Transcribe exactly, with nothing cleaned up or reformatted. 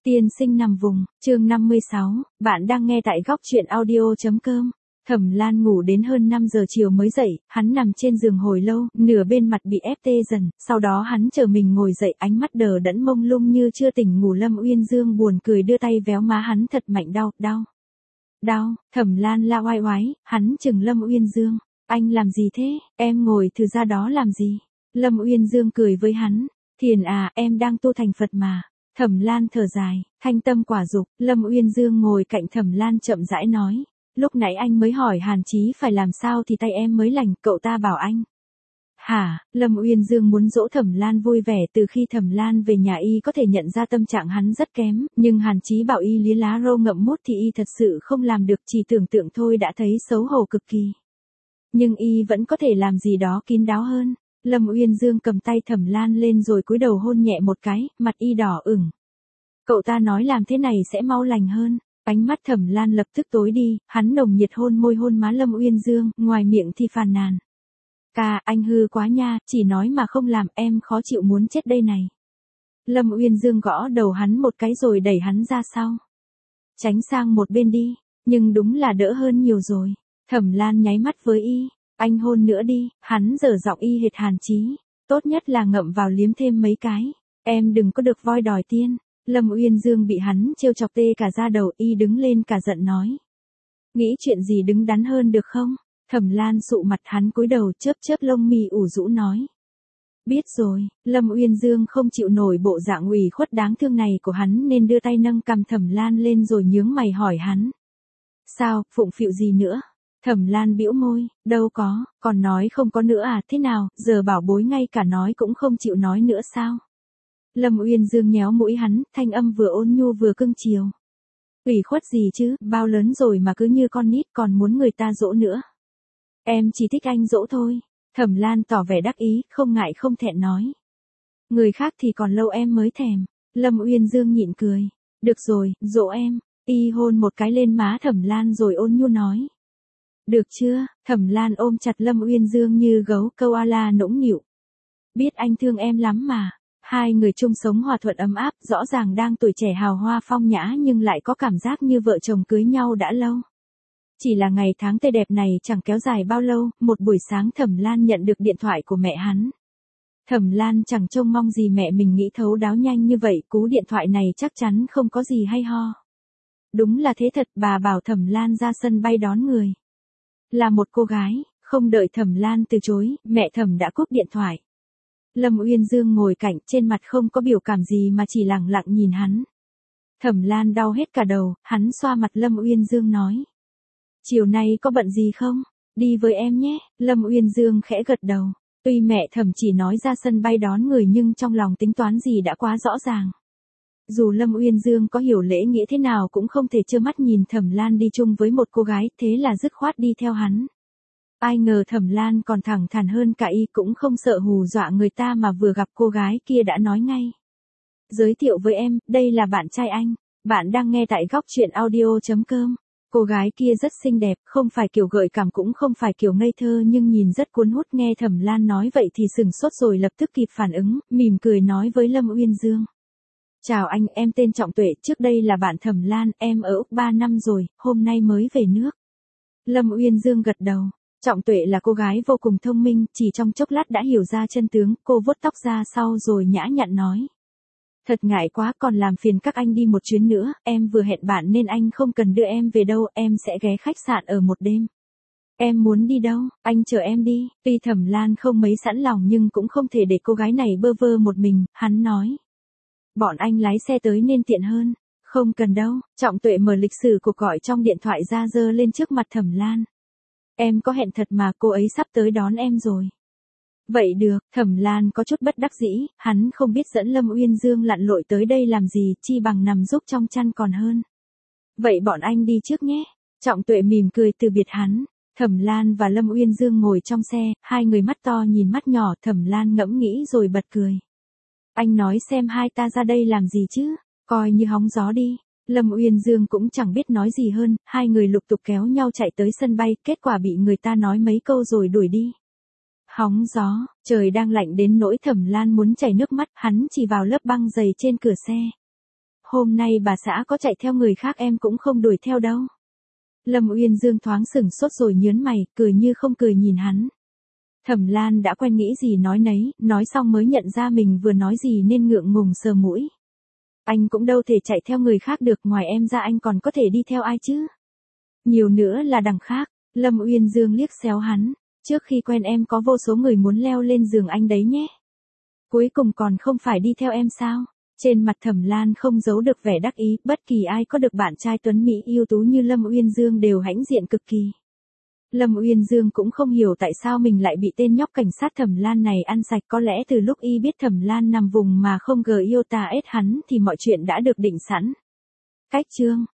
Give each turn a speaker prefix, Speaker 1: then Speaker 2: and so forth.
Speaker 1: Tiên sinh nằm vùng, chương năm mươi sáu, bạn đang nghe tại góc truyện audio.com. Thẩm Lan ngủ đến hơn năm giờ chiều mới dậy, hắn nằm trên giường hồi lâu, nửa bên mặt bị ép tê dần, sau đó hắn chờ mình ngồi dậy, ánh mắt đờ đẫn mông lung như chưa tỉnh ngủ. Lâm Uyên Dương buồn cười đưa tay véo má hắn thật mạnh. Đau, đau, đau. Thẩm Lan la oai oái, hắn chừng Lâm Uyên Dương, anh làm gì thế, em ngồi thử ra đó làm gì. Lâm Uyên Dương cười với hắn, Thiền à, em đang tu thành Phật mà. Thẩm Lan thở dài, thanh tâm quả dục. Lâm Uyên Dương ngồi cạnh Thẩm Lan chậm rãi nói, lúc nãy anh mới hỏi Hàn Chí phải làm sao thì tay em mới lành, cậu ta bảo anh. Hả? Lâm Uyên Dương muốn dỗ Thẩm Lan vui vẻ. Từ khi Thẩm Lan về nhà y có thể nhận ra tâm trạng hắn rất kém, nhưng Hàn Chí bảo y lía lá râu ngậm mút thì y thật sự không làm được, chỉ tưởng tượng thôi đã thấy xấu hổ cực kỳ. Nhưng y vẫn có thể làm gì đó kín đáo hơn. Lâm Uyên Dương cầm tay Thẩm Lan lên rồi cúi đầu hôn nhẹ một cái, mặt y đỏ ửng. Cậu ta nói làm thế này sẽ mau lành hơn. Ánh mắt Thẩm Lan lập tức tối đi, hắn nồng nhiệt hôn môi hôn má Lâm Uyên Dương, ngoài miệng thì phàn nàn. Ca, anh hư quá nha, chỉ nói mà không làm, em khó chịu muốn chết đây này. Lâm Uyên Dương gõ đầu hắn một cái rồi đẩy hắn ra sau. Tránh sang một bên đi, nhưng đúng là đỡ hơn nhiều rồi. Thẩm Lan nháy mắt với y. Anh hôn nữa đi, hắn dở giọng y hệt Hàn Chí. Tốt nhất là ngậm vào liếm thêm mấy cái. Em đừng có được voi đòi tiên. Lâm Uyên Dương bị hắn trêu chọc tê cả da đầu, y đứng lên cả giận nói. Nghĩ chuyện gì đứng đắn hơn được không? Thẩm Lan sụ mặt, hắn cúi đầu chớp chớp lông mi ủ rũ nói. Biết rồi. Lâm Uyên Dương không chịu nổi bộ dạng ủy khuất đáng thương này của hắn nên đưa tay nâng cằm Thẩm Lan lên rồi nhướng mày hỏi hắn. Sao, phụng phịu gì nữa? Thẩm Lan bĩu môi, đâu có, còn nói không có nữa à, thế nào, giờ bảo bối ngay cả nói cũng không chịu nói nữa sao? Lâm Uyên Dương nhéo mũi hắn, thanh âm vừa ôn nhu vừa cưng chiều. Ủy khuất gì chứ, bao lớn rồi mà cứ như con nít còn muốn người ta dỗ nữa. Em chỉ thích anh dỗ thôi. Thẩm Lan tỏ vẻ đắc ý, không ngại không thẹn nói. Người khác thì còn lâu em mới thèm. Lâm Uyên Dương nhịn cười. Được rồi, dỗ em. Y hôn một cái lên má Thẩm Lan rồi ôn nhu nói. Được chưa? Thẩm Lan ôm chặt Lâm Uyên Dương như gấu câu a la nũng nịu. Biết anh thương em lắm mà. Hai người chung sống hòa thuận ấm áp, rõ ràng đang tuổi trẻ hào hoa phong nhã nhưng lại có cảm giác như vợ chồng cưới nhau đã lâu. Chỉ là ngày tháng tươi đẹp này chẳng kéo dài bao lâu, một buổi sáng Thẩm Lan nhận được điện thoại của mẹ hắn. Thẩm Lan chẳng trông mong gì mẹ mình nghĩ thấu đáo nhanh như vậy, cú điện thoại này chắc chắn không có gì hay ho. Đúng là thế thật, bà bảo Thẩm Lan ra sân bay đón người. Là một cô gái, không đợi Thẩm Lan từ chối, mẹ Thẩm đã cúp điện thoại. Lâm Uyên Dương ngồi cạnh, trên mặt không có biểu cảm gì mà chỉ lặng lặng nhìn hắn. Thẩm Lan đau hết cả đầu, hắn xoa mặt Lâm Uyên Dương nói. Chiều nay có bận gì không? Đi với em nhé. Lâm Uyên Dương khẽ gật đầu. Tuy mẹ Thẩm chỉ nói ra sân bay đón người nhưng trong lòng tính toán gì đã quá rõ ràng. Dù Lâm Uyên Dương có hiểu lễ nghĩa thế nào cũng không thể trơ mắt nhìn Thẩm Lan đi chung với một cô gái, thế là dứt khoát đi theo hắn. Ai ngờ Thẩm Lan còn thẳng thắn hơn cả y, cũng không sợ hù dọa người ta mà vừa gặp cô gái kia đã nói ngay. Giới thiệu với em, đây là bạn trai anh. Bạn đang nghe tại góc truyện audio.com. Cô gái kia rất xinh đẹp, không phải kiểu gợi cảm cũng không phải kiểu ngây thơ nhưng nhìn rất cuốn hút. Nghe Thẩm Lan nói vậy thì sừng sốt rồi lập tức kịp phản ứng, mỉm cười nói với Lâm Uyên Dương. Chào anh, em tên Trọng Tuệ, trước đây là bạn Thẩm Lan, em ở Úc ba năm rồi, hôm nay mới về nước. Lâm Uyên Dương gật đầu. Trọng Tuệ là cô gái vô cùng thông minh, chỉ trong chốc lát đã hiểu ra chân tướng, cô vuốt tóc ra sau rồi nhã nhặn nói. Thật ngại quá, còn làm phiền các anh đi một chuyến nữa, em vừa hẹn bạn nên anh không cần đưa em về đâu, em sẽ ghé khách sạn ở một đêm. Em muốn đi đâu, anh chở em đi. Tuy Thẩm Lan không mấy sẵn lòng nhưng cũng không thể để cô gái này bơ vơ một mình, hắn nói. Bọn anh lái xe tới nên tiện hơn. Không cần đâu. Trọng Tuệ mở lịch sử cuộc gọi trong điện thoại ra giơ lên trước mặt Thẩm Lan. Em có hẹn thật mà, cô ấy sắp tới đón em rồi. Vậy được. Thẩm Lan có chút bất đắc dĩ, hắn không biết dẫn Lâm Uyên Dương lặn lội tới đây làm gì, chi bằng nằm giúp trong chăn còn hơn. Vậy bọn anh đi trước nhé. Trọng Tuệ mỉm cười từ biệt hắn. Thẩm Lan và Lâm Uyên Dương ngồi trong xe, hai người mắt to nhìn mắt nhỏ, Thẩm Lan ngẫm nghĩ rồi bật cười. Anh nói xem hai ta ra đây làm gì chứ, coi như hóng gió đi. Lâm Uyên Dương cũng chẳng biết nói gì hơn, hai người lục tục kéo nhau chạy tới sân bay, kết quả bị người ta nói mấy câu rồi đuổi đi. Hóng gió, trời đang lạnh đến nỗi Thẩm Lan muốn chảy nước mắt, hắn chỉ vào lớp băng dày trên cửa xe. hôm nay bà xã có chạy theo người khác em cũng không đuổi theo đâu. Lâm Uyên Dương thoáng sửng sốt rồi nhớn mày, cười như không cười nhìn hắn. Thẩm Lan đã quen nghĩ gì nói nấy, nói xong mới nhận ra mình vừa nói gì nên ngượng ngùng sờ mũi. Anh cũng đâu thể chạy theo người khác được, ngoài em ra anh còn có thể đi theo ai chứ? Nhiều nữa là đằng khác. Lâm Uyên Dương liếc xéo hắn. Trước khi quen em có vô số người muốn leo lên giường anh đấy nhé. Cuối cùng còn không phải đi theo em sao? Trên mặt Thẩm Lan không giấu được vẻ đắc ý, bất kỳ ai có được bạn trai tuấn mỹ ưu tú như Lâm Uyên Dương đều hãnh diện cực kỳ. Lâm Uyên Dương cũng không hiểu tại sao mình lại bị tên nhóc cảnh sát Thẩm Lan này ăn sạch, có lẽ từ lúc y biết Thẩm Lan nằm vùng mà không gờ yêu ta ết hắn thì mọi chuyện đã được định sẵn. Cách chương